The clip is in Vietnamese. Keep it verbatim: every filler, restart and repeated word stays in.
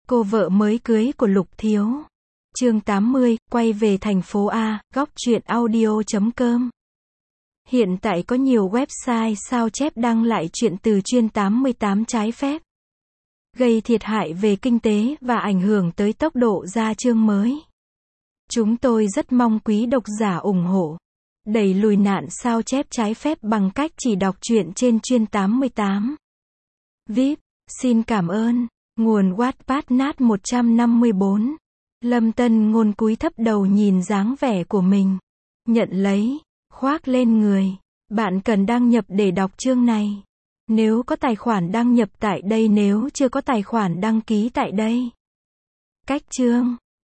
Cô vợ mới cưới của Lục Thiếu. Chương tám mươi, quay về thành phố A, góc truyện audio chấm com. Hiện tại có nhiều website sao chép đăng lại chuyện từ chuyên tám mươi tám trái phép, gây thiệt hại về kinh tế và ảnh hưởng tới tốc độ ra chương mới. Chúng tôi rất mong quý độc giả ủng hộ, đẩy lùi nạn sao chép trái phép bằng cách chỉ đọc truyện trên chuyên tám mươi tám. vê i pê, xin cảm ơn. Nguồn Wattpad nát một trăm năm mươi bốn. Lâm Tân Ngôn cúi thấp đầu nhìn dáng vẻ của mình. Nhận lấy, khoác lên người. Bạn cần đăng nhập để đọc chương này. Nếu có tài khoản đăng nhập tại đây, nếu chưa có tài khoản đăng ký tại đây. Cách chương.